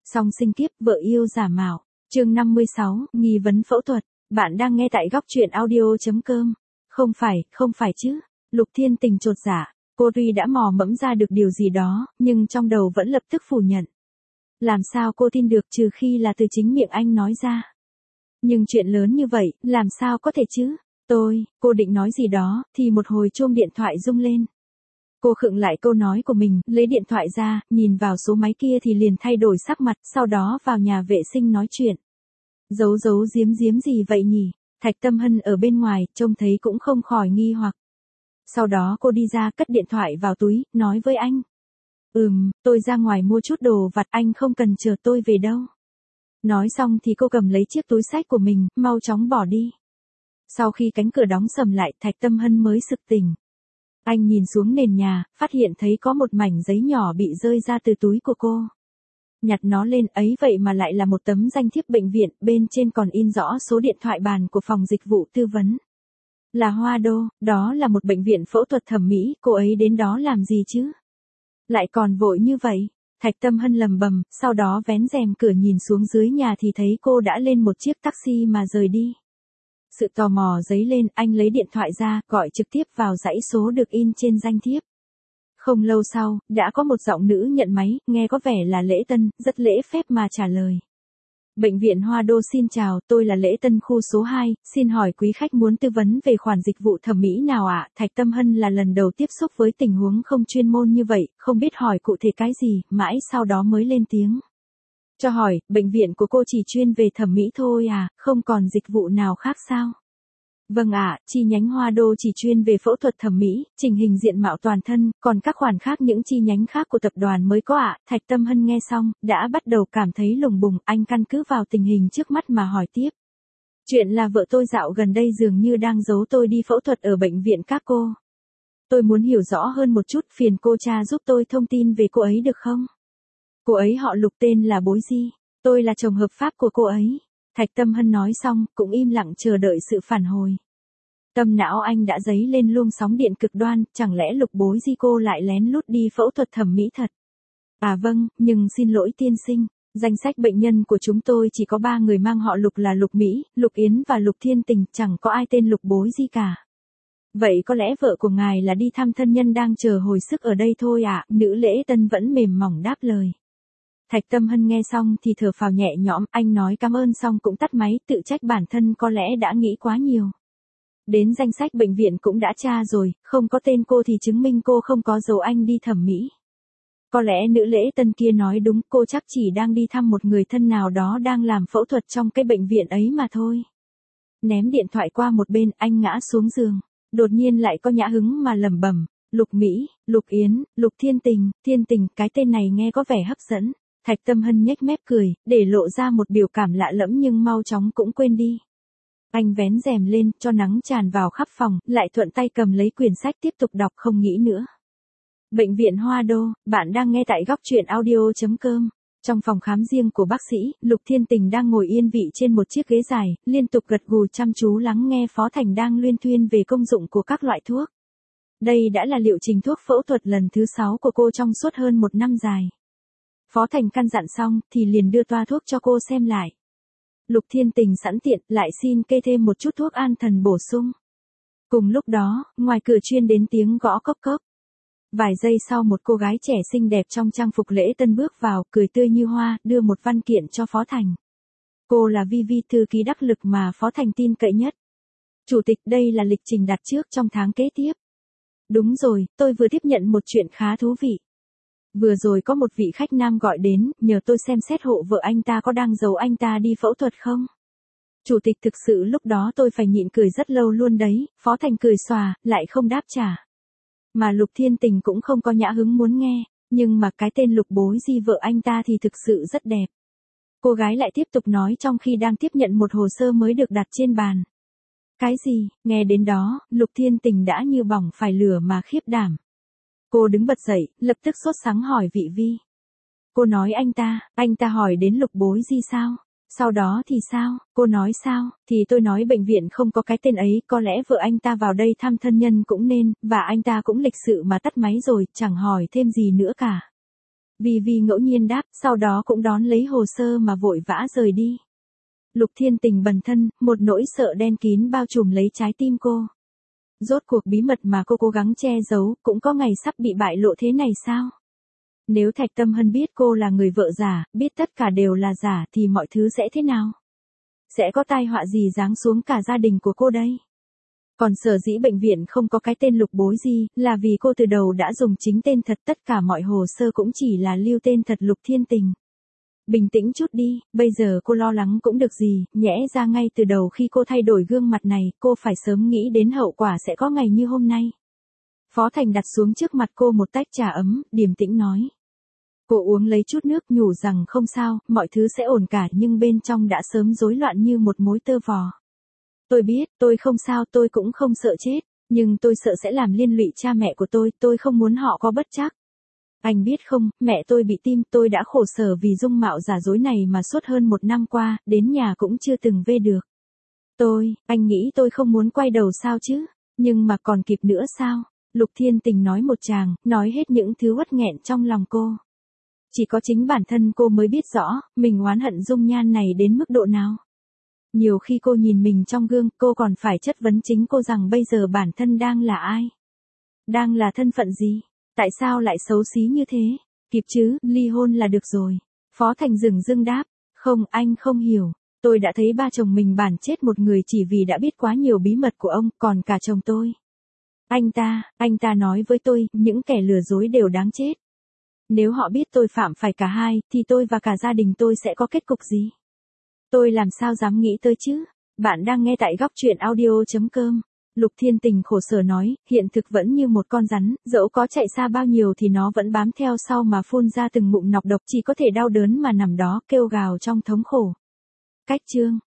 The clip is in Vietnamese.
Song sinh kiếp vợ yêu giả mạo. Chương 56, nghi vấn phẫu thuật. Bạn đang nghe tại góc truyện audio.com. Không phải chứ. Lục Thiên Tình chột dạ, cô tuy đã mò mẫm ra được điều gì đó, nhưng trong đầu vẫn lập tức phủ nhận. Làm sao cô tin được trừ khi là từ chính miệng anh nói ra. Nhưng chuyện lớn như vậy, làm sao có thể chứ? Cô định nói gì đó, thì một hồi chuông điện thoại rung lên. Cô khựng lại câu nói của mình, lấy điện thoại ra, nhìn vào số máy kia thì liền thay đổi sắc mặt, sau đó vào nhà vệ sinh nói chuyện. Giấu giếm gì vậy nhỉ? Thạch Tâm Hân ở bên ngoài, trông thấy cũng không khỏi nghi hoặc. Sau đó cô đi ra cất điện thoại vào túi, nói với anh. Tôi ra ngoài mua chút đồ vặt, anh không cần chờ tôi về đâu. Nói xong thì cô cầm lấy chiếc túi xách của mình, mau chóng bỏ đi. Sau khi cánh cửa đóng sầm lại, Thạch Tâm Hân mới sực tỉnh. Anh nhìn xuống nền nhà, phát hiện thấy có một mảnh giấy nhỏ bị rơi ra từ túi của cô. Nhặt nó lên, ấy vậy mà lại là một tấm danh thiếp bệnh viện, bên trên còn in rõ số điện thoại bàn của phòng dịch vụ tư vấn. Là Hoa Đô, đó là một bệnh viện phẫu thuật thẩm mỹ, cô ấy đến đó làm gì chứ? Lại còn vội như vậy. Thạch Tâm Hân lầm bầm, sau đó vén rèm cửa nhìn xuống dưới nhà thì thấy cô đã lên một chiếc taxi mà rời đi. Sự tò mò dấy lên, anh lấy điện thoại ra, gọi trực tiếp vào dãy số được in trên danh thiếp. Không lâu sau, đã có một giọng nữ nhận máy, nghe có vẻ là Lễ Tân, rất lễ phép mà trả lời. Bệnh viện Hoa Đô xin chào, tôi là Lễ Tân khu số 2, xin hỏi quý khách muốn tư vấn về khoản dịch vụ thẩm mỹ nào ạ? Thạch Tâm Hân là lần đầu tiếp xúc với tình huống không chuyên môn như vậy, không biết hỏi cụ thể cái gì, mãi sau đó mới lên tiếng. Cho hỏi, bệnh viện của cô chỉ chuyên về thẩm mỹ thôi à, không còn dịch vụ nào khác sao? Vâng ạ, chi nhánh Hoa Đô chỉ chuyên về phẫu thuật thẩm mỹ, chỉnh hình diện mạo toàn thân, còn các khoản khác những chi nhánh khác của tập đoàn mới có ạ. Thạch Tâm Hân nghe xong, đã bắt đầu cảm thấy lùng bùng, anh căn cứ vào tình hình trước mắt mà hỏi tiếp. Chuyện là vợ tôi dạo gần đây dường như đang giấu tôi đi phẫu thuật ở bệnh viện các cô. Tôi muốn hiểu rõ hơn một chút, phiền cô tra giúp tôi thông tin về cô ấy được không? Cô ấy họ Lục, tên là Bối Di, tôi là chồng hợp pháp của cô ấy. Thạch Tâm Hân nói xong, cũng im lặng chờ đợi sự phản hồi. Tâm não anh đã dấy lên luồng sóng điện cực đoan, chẳng lẽ Lục Bối Di cô lại lén lút đi phẫu thuật thẩm mỹ thật? À vâng, nhưng xin lỗi tiên sinh, danh sách bệnh nhân của chúng tôi chỉ có 3 người mang họ Lục là Lục Mỹ, Lục Yến và Lục Thiên Tình, chẳng có ai tên Lục Bối Di cả. Vậy có lẽ vợ của ngài là đi thăm thân nhân đang chờ hồi sức ở đây thôi ạ? Nữ Lễ Tân vẫn mềm mỏng đáp lời. Thạch Tâm Hân nghe xong thì thở phào nhẹ nhõm, anh nói cảm ơn xong cũng tắt máy, tự trách bản thân có lẽ đã nghĩ quá nhiều. Đến danh sách bệnh viện cũng đã tra rồi, không có tên cô thì chứng minh cô không có dấu anh đi thẩm mỹ. Có lẽ nữ Lễ Tân kia nói đúng, cô chắc chỉ đang đi thăm một người thân nào đó đang làm phẫu thuật trong cái bệnh viện ấy mà thôi. Ném điện thoại qua một bên, anh ngã xuống giường, đột nhiên lại có nhã hứng mà lẩm bẩm, Lục Mỹ, Lục Yến, Lục Thiên Tình, cái tên này nghe có vẻ hấp dẫn. Thạch Tâm Hân nhếch mép cười, để lộ ra một biểu cảm lạ lẫm nhưng mau chóng cũng quên đi. Anh vén rèm lên, cho nắng tràn vào khắp phòng, lại thuận tay cầm lấy quyển sách tiếp tục đọc không nghĩ nữa. Bệnh viện Hoa Đô, bạn đang nghe tại góc truyện audio.com. Trong phòng khám riêng của bác sĩ, Lục Thiên Tình đang ngồi yên vị trên một chiếc ghế dài, liên tục gật gù chăm chú lắng nghe Phó Thành đang luyên thuyên về công dụng của các loại thuốc. Đây đã là liệu trình thuốc phẫu thuật lần thứ 6 của cô trong suốt hơn 1 năm dài. Phó Thành căn dặn xong, thì liền đưa toa thuốc cho cô xem lại. Lục Thiên Tình sẵn tiện, lại xin kê thêm một chút thuốc an thần bổ sung. Cùng lúc đó, ngoài cửa truyền đến tiếng gõ cốc cốc. Vài giây sau một cô gái trẻ xinh đẹp trong trang phục Lễ Tân bước vào, cười tươi như hoa, đưa một văn kiện cho Phó Thành. Cô là Vi, thư ký đắc lực mà Phó Thành tin cậy nhất. Chủ tịch, đây là lịch trình đặt trước trong tháng kế tiếp. Đúng rồi, tôi vừa tiếp nhận một chuyện khá thú vị. Vừa rồi có một vị khách nam gọi đến, nhờ tôi xem xét hộ vợ anh ta có đang giấu anh ta đi phẫu thuật không. Chủ tịch, thực sự lúc đó tôi phải nhịn cười rất lâu luôn đấy. Phó Thành cười xòa, lại không đáp trả. Mà Lục Thiên Tình cũng không có nhã hứng muốn nghe, nhưng mà cái tên Lục Bối Di vợ anh ta thì thực sự rất đẹp. Cô gái lại tiếp tục nói trong khi đang tiếp nhận một hồ sơ mới được đặt trên bàn. Cái gì? Nghe đến đó, Lục Thiên Tình đã như bỏng phải lửa mà khiếp đảm. Cô đứng bật dậy, lập tức sốt sắng hỏi vị Vi. Cô nói anh ta hỏi đến Lục Bối Di sao? Sau đó thì sao? Cô nói sao? Thì tôi nói bệnh viện không có cái tên ấy, có lẽ vợ anh ta vào đây thăm thân nhân cũng nên, và anh ta cũng lịch sự mà tắt máy rồi, chẳng hỏi thêm gì nữa cả. Vi Vi ngẫu nhiên đáp, sau đó cũng đón lấy hồ sơ mà vội vã rời đi. Lục Thiên Tình bần thân, một nỗi sợ đen kín bao trùm lấy trái tim cô. Rốt cuộc bí mật mà cô cố gắng che giấu, cũng có ngày sắp bị bại lộ thế này sao? Nếu Thạch Tâm Hân biết cô là người vợ giả, biết tất cả đều là giả thì mọi thứ sẽ thế nào? Sẽ có tai họa gì giáng xuống cả gia đình của cô đây? Còn sở dĩ bệnh viện không có cái tên Lục Bối Di, là vì cô từ đầu đã dùng chính tên thật, tất cả mọi hồ sơ cũng chỉ là lưu tên thật Lục Thiên Tình. Bình tĩnh chút đi, bây giờ cô lo lắng cũng được gì, nhẽ ra ngay từ đầu khi cô thay đổi gương mặt này, cô phải sớm nghĩ đến hậu quả sẽ có ngày như hôm nay. Phó Thành đặt xuống trước mặt cô một tách trà ấm, điềm tĩnh nói. Cô uống lấy chút nước nhủ rằng không sao, mọi thứ sẽ ổn cả, nhưng bên trong đã sớm rối loạn như một mối tơ vò. Tôi biết, tôi không sao, tôi cũng không sợ chết, nhưng tôi sợ sẽ làm liên lụy cha mẹ của tôi không muốn họ có bất trắc. Anh biết không, mẹ tôi bị tim, tôi đã khổ sở vì dung mạo giả dối này mà suốt hơn 1 năm qua, đến nhà cũng chưa từng về được. Anh nghĩ tôi không muốn quay đầu sao chứ, nhưng mà còn kịp nữa sao? Lục Thiên Tình nói một tràng, nói hết những thứ uất nghẹn trong lòng cô. Chỉ có chính bản thân cô mới biết rõ, mình oán hận dung nhan này đến mức độ nào. Nhiều khi cô nhìn mình trong gương, cô còn phải chất vấn chính cô rằng bây giờ bản thân đang là ai? Đang là thân phận gì? Tại sao lại xấu xí như thế? Kịp chứ, ly hôn là được rồi. Phó Thành dửng dưng đáp. Không, anh không hiểu. Tôi đã thấy ba chồng mình bản chết một người chỉ vì đã biết quá nhiều bí mật của ông, còn cả chồng tôi. Anh ta nói với tôi, những kẻ lừa dối đều đáng chết. Nếu họ biết tôi phạm phải cả hai, thì tôi và cả gia đình tôi sẽ có kết cục gì? Tôi làm sao dám nghĩ tới chứ? Bạn đang nghe tại góc truyện audio.com. Lục Thiên Tình khổ sở nói, hiện thực vẫn như một con rắn, dẫu có chạy xa bao nhiêu thì nó vẫn bám theo sau mà phun ra từng ngụm nọc độc, chỉ có thể đau đớn mà nằm đó kêu gào trong thống khổ. Cách chương